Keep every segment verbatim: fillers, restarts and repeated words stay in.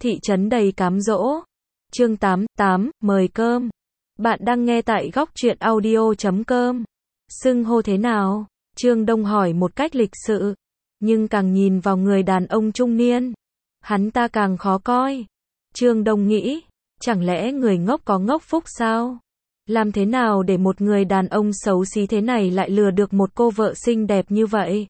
Thị trấn đầy cám dỗ. Chương tám, tám, mời cơm. Bạn đang nghe tại góc truyện audio chấm com. Xưng hô thế nào? Trương Đông hỏi một cách lịch sự. Nhưng càng nhìn vào người đàn ông trung niên, hắn ta càng khó coi. Trương Đông nghĩ, chẳng lẽ người ngốc có ngốc phúc sao? Làm thế nào để một người đàn ông xấu xí thế này lại lừa được một cô vợ xinh đẹp như vậy?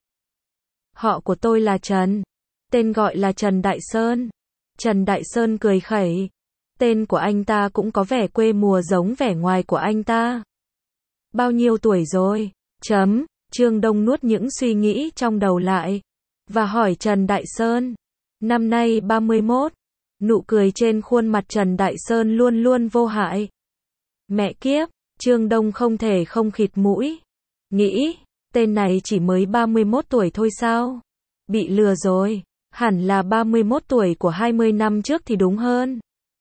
Họ của tôi là Trần. Tên gọi là Trần Đại Sơn. Trần Đại Sơn cười khẩy. Tên của anh ta cũng có vẻ quê mùa giống vẻ ngoài của anh ta. Bao nhiêu tuổi rồi? Chấm. Trương Đông nuốt những suy nghĩ trong đầu lại và hỏi Trần Đại Sơn. Năm nay ba mươi mốt. Nụ cười trên khuôn mặt Trần Đại Sơn luôn luôn vô hại. Mẹ kiếp, Trương Đông không thể không khịt mũi. Nghĩ, tên này chỉ mới ba mươi mốt tuổi thôi sao? Bị lừa rồi, hẳn là ba mươi mốt tuổi của hai mươi năm trước thì đúng hơn.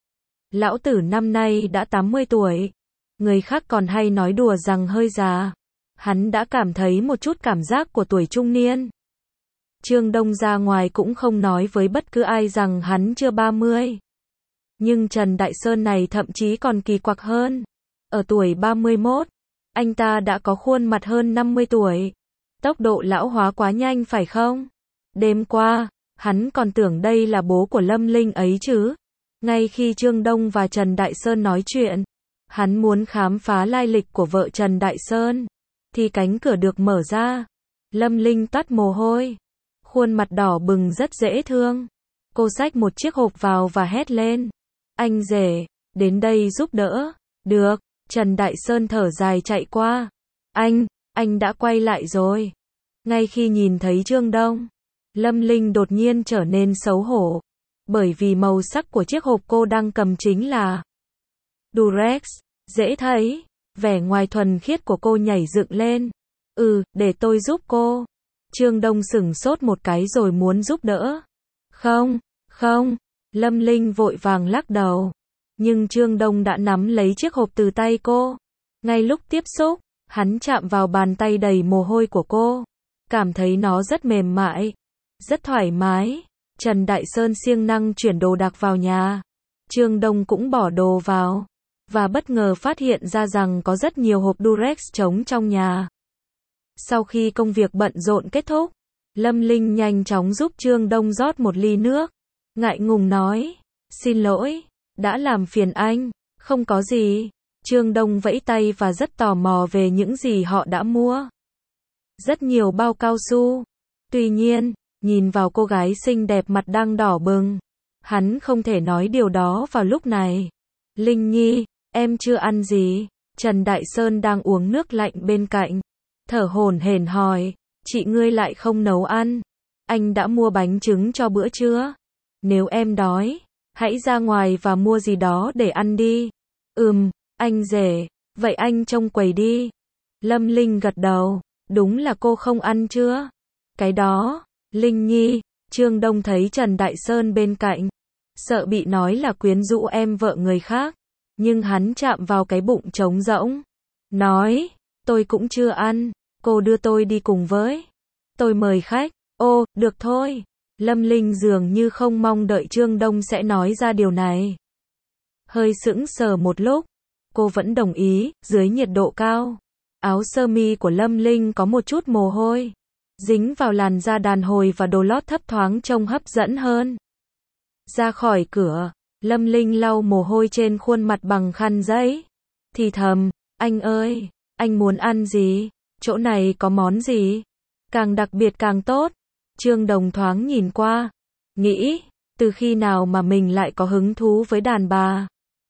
Lão tử năm nay đã tám mươi tuổi. Người khác còn hay nói đùa rằng hơi già. Hắn đã cảm thấy một chút cảm giác của tuổi trung niên. Trương Đông ra ngoài cũng không nói với bất cứ ai rằng hắn chưa ba mươi. Nhưng Trần Đại Sơn này thậm chí còn kỳ quặc hơn. Ở tuổi ba mươi mốt, anh ta đã có khuôn mặt hơn năm mươi tuổi. Tốc độ lão hóa quá nhanh phải không? Đêm qua, hắn còn tưởng đây là bố của Lâm Linh ấy chứ. Ngay khi Trương Đông và Trần Đại Sơn nói chuyện, hắn muốn khám phá lai lịch của vợ Trần Đại Sơn, thì cánh cửa được mở ra. Lâm Linh toát mồ hôi, khuôn mặt đỏ bừng rất dễ thương. Cô xách một chiếc hộp vào và hét lên. Anh rể, đến đây giúp đỡ. Được, Trần Đại Sơn thở dài chạy qua. Anh, anh đã quay lại rồi. Ngay khi nhìn thấy Trương Đông, Lâm Linh đột nhiên trở nên xấu hổ. Bởi vì màu sắc của chiếc hộp cô đang cầm chính là Durex. Dễ thấy, vẻ ngoài thuần khiết của cô nhảy dựng lên. Ừ, để tôi giúp cô. Trương Đông sửng sốt một cái rồi muốn giúp đỡ. Không, không, Lâm Linh vội vàng lắc đầu. Nhưng Trương Đông đã nắm lấy chiếc hộp từ tay cô. Ngay lúc tiếp xúc, hắn chạm vào bàn tay đầy mồ hôi của cô. Cảm thấy nó rất mềm mại, rất thoải mái. Trần Đại Sơn siêng năng chuyển đồ đạc vào nhà. Trương Đông cũng bỏ đồ vào. Và bất ngờ phát hiện ra rằng có rất nhiều hộp Durex trống trong nhà. Sau khi công việc bận rộn kết thúc, Lâm Linh nhanh chóng giúp Trương Đông rót một ly nước. Ngại ngùng nói, xin lỗi, đã làm phiền anh. Không có gì. Trương Đông vẫy tay và rất tò mò về những gì họ đã mua. Rất nhiều bao cao su. Tuy nhiên, nhìn vào cô gái xinh đẹp mặt đang đỏ bừng, hắn không thể nói điều đó vào lúc này. Linh Nhi, em chưa ăn gì? Trần Đại Sơn đang uống nước lạnh bên cạnh, thở hổn hển hỏi, chị ngươi lại không nấu ăn? Anh đã mua bánh trứng cho bữa trưa. Nếu em đói, hãy ra ngoài và mua gì đó để ăn đi. Ừm, anh rể, vậy anh trông quầy đi. Lâm Linh gật đầu, đúng là cô không ăn chưa? Cái đó, Linh Nhi, Trương Đông thấy Trần Đại Sơn bên cạnh, sợ bị nói là quyến rũ em vợ người khác, nhưng hắn chạm vào cái bụng trống rỗng, nói, tôi cũng chưa ăn, cô đưa tôi đi cùng với. Tôi mời khách. Ô, được thôi. Lâm Linh dường như không mong đợi Trương Đông sẽ nói ra điều này. Hơi sững sờ một lúc, cô vẫn đồng ý. Dưới nhiệt độ cao, áo sơ mi của Lâm Linh có một chút mồ hôi dính vào làn da đàn hồi và đồ lót thấp thoáng trông hấp dẫn hơn. Ra khỏi cửa, Lâm Linh lau mồ hôi trên khuôn mặt bằng khăn giấy. Thì thầm, anh ơi, anh muốn ăn gì? Chỗ này có món gì? Càng đặc biệt càng tốt. Trương Đồng thoáng nhìn qua, nghĩ, từ khi nào mà mình lại có hứng thú với đàn bà.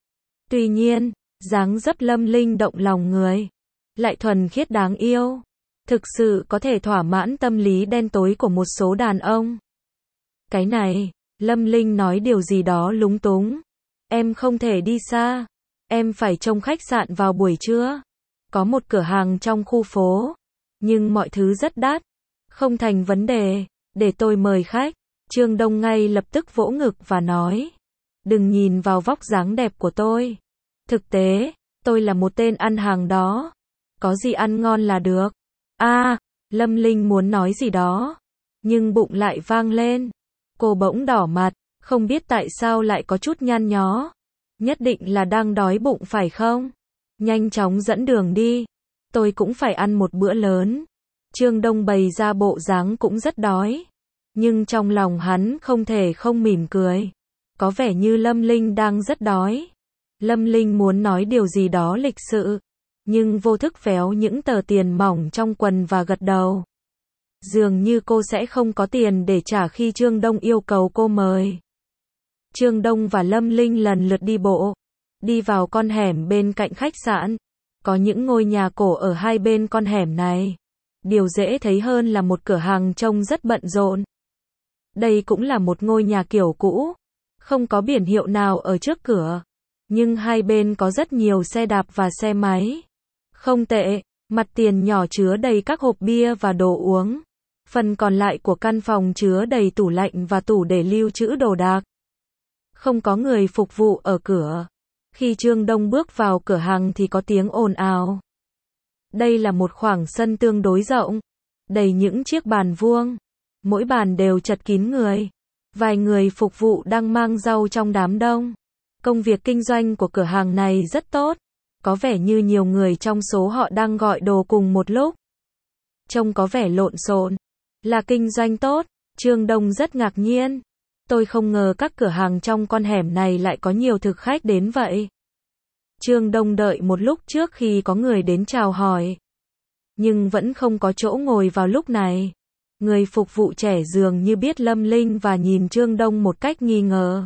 Tuy nhiên, dáng dấp Lâm Linh động lòng người, lại thuần khiết đáng yêu. Thực sự có thể thỏa mãn tâm lý đen tối của một số đàn ông. Cái này, Lâm Linh nói điều gì đó lúng túng. Em không thể đi xa. Em phải trông khách sạn vào buổi trưa. Có một cửa hàng trong khu phố. Nhưng mọi thứ rất đắt. Không thành vấn đề. Để tôi mời khách. Trương Đông ngay lập tức vỗ ngực và nói. Đừng nhìn vào vóc dáng đẹp của tôi. Thực tế, tôi là một tên ăn hàng đó. Có gì ăn ngon là được. À, Lâm Linh muốn nói gì đó. Nhưng bụng lại vang lên. Cô bỗng đỏ mặt, Không biết tại sao lại có chút nhăn nhó. Nhất định là đang đói bụng phải không? Nhanh chóng dẫn đường đi. Tôi cũng phải ăn một bữa lớn. Trương Đông bày ra bộ dáng cũng rất đói. Nhưng trong lòng hắn không thể không mỉm cười. Có vẻ như Lâm Linh đang rất đói. Lâm Linh muốn nói điều gì đó lịch sự. Nhưng vô thức véo những tờ tiền mỏng trong quần và gật đầu. Dường như cô sẽ không có tiền để trả khi Trương Đông yêu cầu cô mời. Trương Đông và Lâm Linh lần lượt đi bộ. Đi vào con hẻm bên cạnh khách sạn. Có những ngôi nhà cổ ở hai bên con hẻm này. Điều dễ thấy hơn là một cửa hàng trông rất bận rộn. Đây cũng là một ngôi nhà kiểu cũ. Không có biển hiệu nào ở trước cửa. Nhưng hai bên có rất nhiều xe đạp và xe máy. Không tệ, mặt tiền nhỏ chứa đầy các hộp bia và đồ uống. Phần còn lại của căn phòng chứa đầy tủ lạnh và tủ để lưu trữ đồ đạc. Không có người phục vụ ở cửa. Khi Trương Đông bước vào cửa hàng thì có tiếng ồn ào. Đây là một khoảng sân tương đối rộng, đầy những chiếc bàn vuông. Mỗi bàn đều chật kín người. Vài người phục vụ đang mang rau trong đám đông. Công việc kinh doanh của cửa hàng này rất tốt. Có vẻ như nhiều người trong số họ đang gọi đồ cùng một lúc. Trông có vẻ lộn xộn. Là kinh doanh tốt. Trương Đông rất ngạc nhiên. Tôi không ngờ các cửa hàng trong con hẻm này lại có nhiều thực khách đến vậy. Trương Đông đợi một lúc trước khi có người đến chào hỏi. Nhưng vẫn không có chỗ ngồi vào lúc này. Người phục vụ trẻ dường như biết Lâm Linh và nhìn Trương Đông một cách nghi ngờ.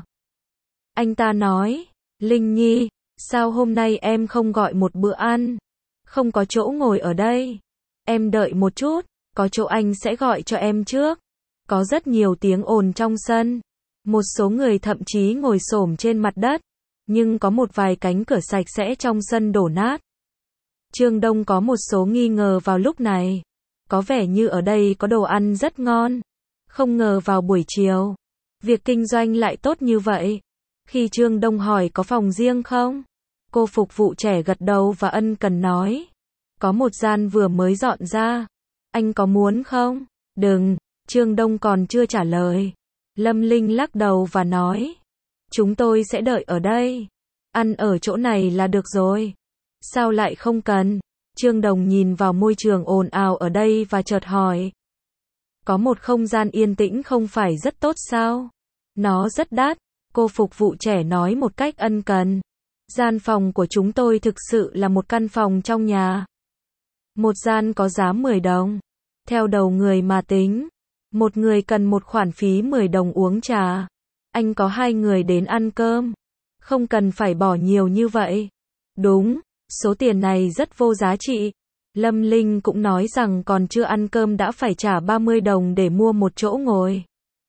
Anh ta nói, Linh Nhi, sao hôm nay em không gọi một bữa ăn? Không có chỗ ngồi ở đây. Em đợi một chút, có chỗ anh sẽ gọi cho em trước. Có rất nhiều tiếng ồn trong sân. Một số người thậm chí ngồi xổm trên mặt đất. Nhưng có một vài cánh cửa sạch sẽ trong sân đổ nát. Trương Đông có một số nghi ngờ vào lúc này. Có vẻ như ở đây có đồ ăn rất ngon. Không ngờ vào buổi chiều, việc kinh doanh lại tốt như vậy. Khi Trương Đông hỏi có phòng riêng không? Cô phục vụ trẻ gật đầu và ân cần nói. Có một gian vừa mới dọn ra. Anh có muốn không? Đừng, Trương Đông còn chưa trả lời. Lâm Linh lắc đầu và nói. Chúng tôi sẽ đợi ở đây. Ăn ở chỗ này là được rồi. Sao lại không cần? Trương Đông nhìn vào môi trường ồn ào ở đây và chợt hỏi. Có một không gian yên tĩnh không phải rất tốt sao? Nó rất đắt. Cô phục vụ trẻ nói một cách ân cần. Gian phòng của chúng tôi thực sự là một căn phòng trong nhà. Một gian có giá mười đồng. Theo đầu người mà tính. Một người cần một khoản phí mười đồng uống trà. Anh có hai người đến ăn cơm. Không cần phải bỏ nhiều như vậy. Đúng, số tiền này rất vô giá trị. Lâm Linh cũng nói rằng còn chưa ăn cơm đã phải trả ba mươi đồng để mua một chỗ ngồi.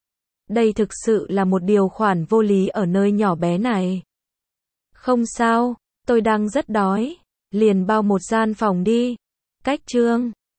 Đây thực sự là một điều khoản vô lý ở nơi nhỏ bé này. Không sao, tôi đang rất đói. Liền bao một gian phòng đi. Cách Trương